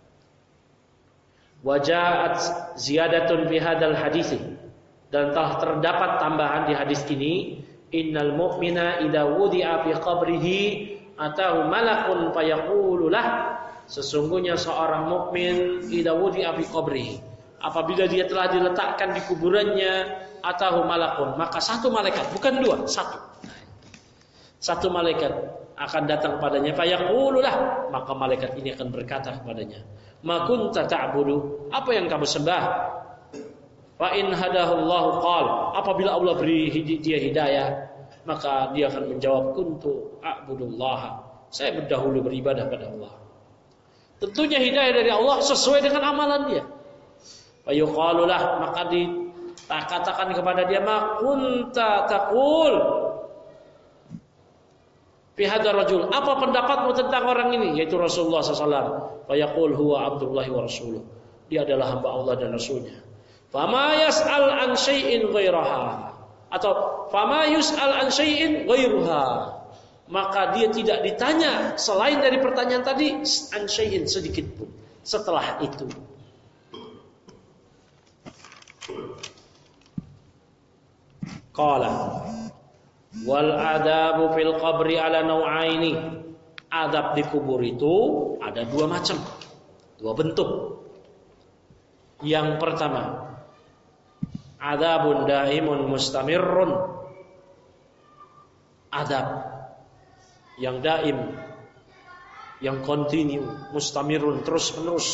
"Waja'at ziyadatun fi hadzal hadithi." Dan telah terdapat tambahan di hadis ini, innal mu'mina idza wudi'a fi qabrihi atahu malakun fayaqulu lah, sesungguhnya seorang mukmin idza wudi'a fi qabrihi, apabila dia telah diletakkan di kuburannya, atahu malakun, maka satu malaikat, bukan dua, satu. Satu malaikat akan datang padanya, fayaqulu lah, maka malaikat ini akan berkata kepadanya, ma kunta ta'budu, apa yang kamu sembah? Wa in hadahullahu qala, apabila Allah beri dia hidayah, maka dia akan menjawab, kuntu a'budullah, saya berdahulu beribadah pada Allah. Tentunya hidayah dari Allah sesuai dengan amalan dia. Wa yuqalu lah, maka dikatakan kepada dia, ma kunta taqul fi hadzal rajul, apa pendapatmu tentang orang ini, yaitu Rasulullah sallallahu alaihi wasallam. Wa yaqul huwa abdullahi wa rasuluh, dia adalah hamba Allah dan Rasulnya. Fama yas'al an syai'in ghairaha, atau fama yus'al an syai'in ghairuha, maka dia tidak ditanya selain dari pertanyaan tadi, an syai'in, sedikit pun setelah itu. Qala wal adabu fil qabri ala nau'aini, adab di kubur itu ada dua macam, dua bentuk. Yang pertama, adabun daimun mustamirrun, adab yang daim, yang kontinu, mustamirrun, terus menerus.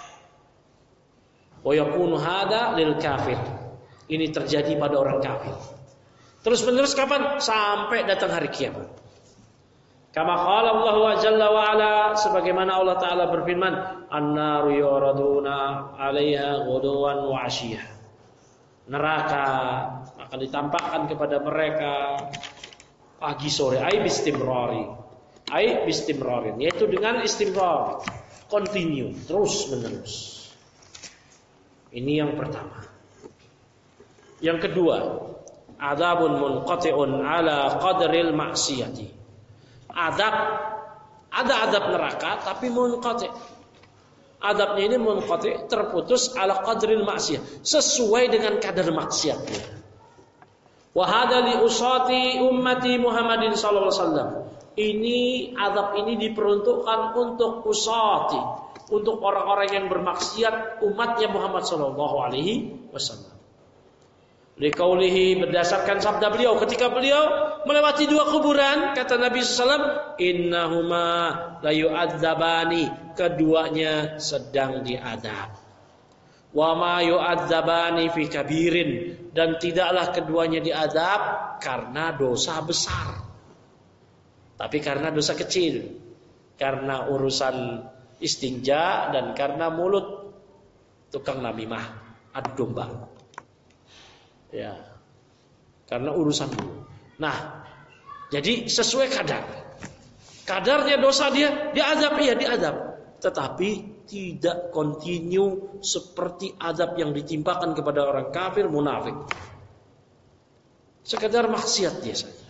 Wa yakunu hada lil kafir, ini terjadi pada orang kafir. Terus menerus kapan? Sampai datang hari kiamat. Kama qala Allah jalla wa ala, sebagaimana Allah taala berfirman, an-naru yuraduna 'alaiha ghuduwan wa 'ashiyah. Neraka akan ditampakkan kepada mereka pagi sore, ai bistimrari, ai bistimrarin, yaitu dengan istimrar, continue, terus menerus. Ini yang pertama. Yang kedua, adzabun munqati'un ala qadril ma'siyati. Adab, ada adab neraka tapi munqati'. Adabnya ini munqati', terputus ala qadril maksiyah, sesuai dengan kadar maksiatnya. Wa hadza li usati ummati Muhammadin sallallahu alaihi wasallam. Ini azab ini diperuntukkan untuk usati, untuk orang-orang yang bermaksiat umatnya Muhammad sallallahu alaihi wasallam. Liqaulihi, berdasarkan sabda beliau ketika beliau melewati dua kuburan, kata Nabi sallallahu alaihi wasallam, innahuma la yu'adzabani, keduanya sedang diadab. Wa ma yu'adzabani fi kabirin, dan tidaklah keduanya diadab karena dosa besar, tapi karena dosa kecil, karena urusan istinja dan karena mulut tukang namimah, adu domba. Ya, karena urusan mulut. Nah, jadi sesuai kadar. Kadarnya dosa dia diazab, iya diazab, tetapi tidak kontinu seperti azab yang ditimpakan kepada orang kafir munafik. Sekedar maksiat dia saja.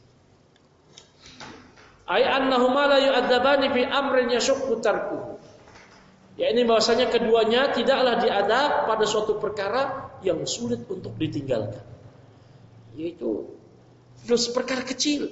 Ay annahuma la yu'adzabani fi amrin yashukku tarkuhu. Ya, ini bahwasanya keduanya tidaklah diadab pada suatu perkara yang sulit untuk ditinggalkan, yaitu dosa perkara kecil.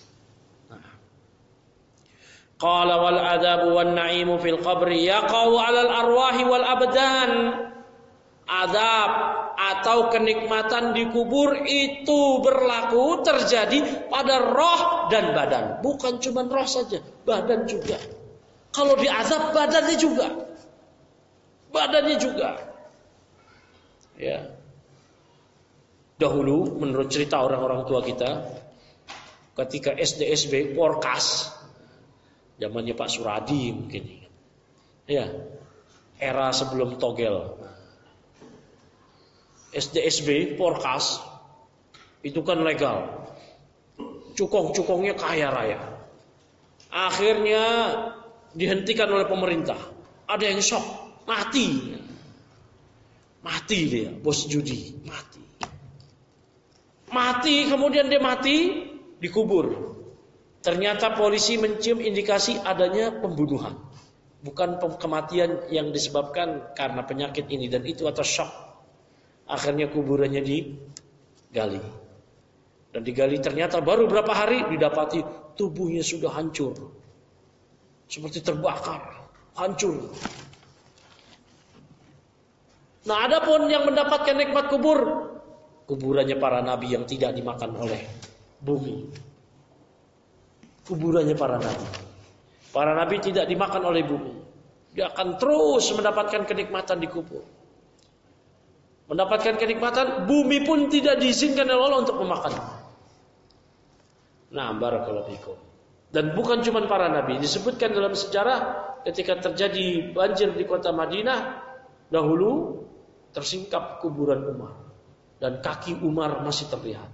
Qala wal adabu wan na'imu fil qabri yaqau 'alal arwahi wal abdan. Adab atau kenikmatan di kubur itu berlaku terjadi pada roh dan badan. Bukan cuma roh saja, badan juga. Kalau diazab badannya juga. Badannya juga. Ya. Dahulu menurut cerita orang-orang tua kita, ketika S D S B Porkas, zamannya Pak Suradi mungkin. Ya. Era sebelum togel. S D S B Porkas itu kan legal. Cukong-cukongnya kaya raya. Akhirnya dihentikan oleh pemerintah. Ada yang shock, mati. Mati dia, bos judi, mati. Mati, kemudian dia mati, dikubur. Ternyata polisi mencium indikasi adanya pembunuhan. Bukan kematian yang disebabkan karena penyakit ini dan itu atau shock. Akhirnya kuburannya digali. Dan digali ternyata baru berapa hari didapati tubuhnya sudah hancur. Seperti terbakar, hancur. Nah, adapun yang mendapatkan nikmat kubur, kuburannya para nabi yang tidak dimakan oleh bumi. Kuburannya para nabi. Para nabi tidak dimakan oleh bumi. Dia akan terus mendapatkan kenikmatan di kubur. Mendapatkan kenikmatan, bumi pun tidak diizinkan oleh Allah untuk memakan. Nah, barakallahu fikum. Dan bukan cuma para nabi, disebutkan dalam sejarah ketika terjadi banjir di kota Madinah, dahulu tersingkap kuburan Umar dan kaki Umar masih terlihat.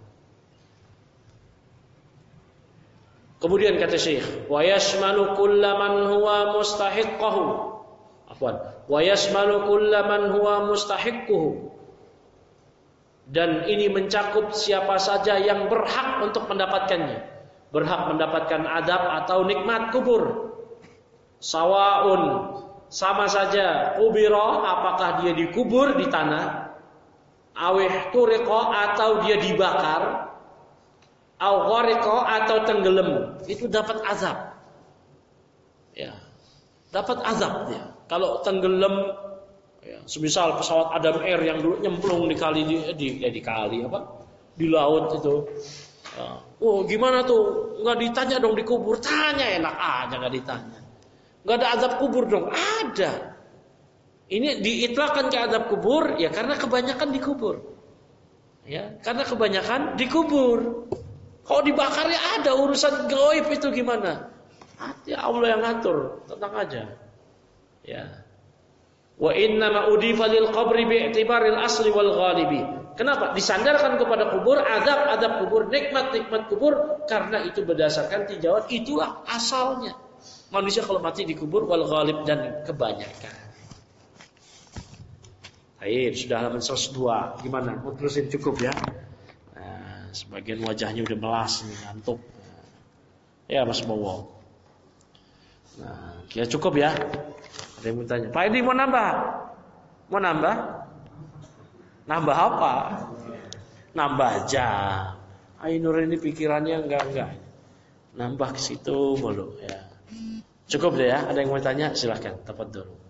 Kemudian kata Syekh, wa yashmalu kullaman huwa mustahiqqahu. Afwan, wa yashmalu kullaman huwa mustahiqquhu. Dan ini mencakup siapa saja yang berhak untuk mendapatkannya. Berhak mendapatkan adab atau nikmat kubur. Sawaun, sama saja, kubiro, apakah dia dikubur di tanah, awih turiko, atau dia dibakar, au ghariko, atau tenggelam, itu dapat azab. Ya, dapat azab dia. Kalau tenggelam, ya, semisal pesawat Adam Air yang dulu nyemplung di kali di, di, ya di kali apa, di laut itu. Ya. Oh, gimana tuh? Nggak ditanya dong dikubur, tanya enak aja nggak ditanya. Nggak ada azab kubur dong, ada. Ini diitlakkan ke azab kubur, ya karena kebanyakan dikubur. Ya, karena kebanyakan dikubur. Kalau dibakar ya ada urusan gaib itu gimana? Hati Allah yang ngatur, tenang aja. Ya. Wa inna ma udifa lil qabri bi'tibaril asli wal ghalibi. Kenapa? Disandarkan kepada kubur, adab-adab kubur, nikmat-nikmat kubur karena itu berdasarkan tinjauan itulah asalnya. Manusia kalau mati dikubur wal ghalib dan kebanyakan. Baik, sudah halaman seratus dua. Gimana? Mau terusin cukup ya? Nah, sebagian wajahnya udah melas nih, ngantuk. Ya, Mas Bowo. Nah, kira cukup ya? Ada yang bertanya, Pak Edi mau nambah? Mau nambah? Nambah apa? nambah jam. Ainur ini pikirannya enggak-enggak. Nambah ke situ mulu ya. Cukup deh ya. Ada yang mau tanya? Silahkan. Tafadhol.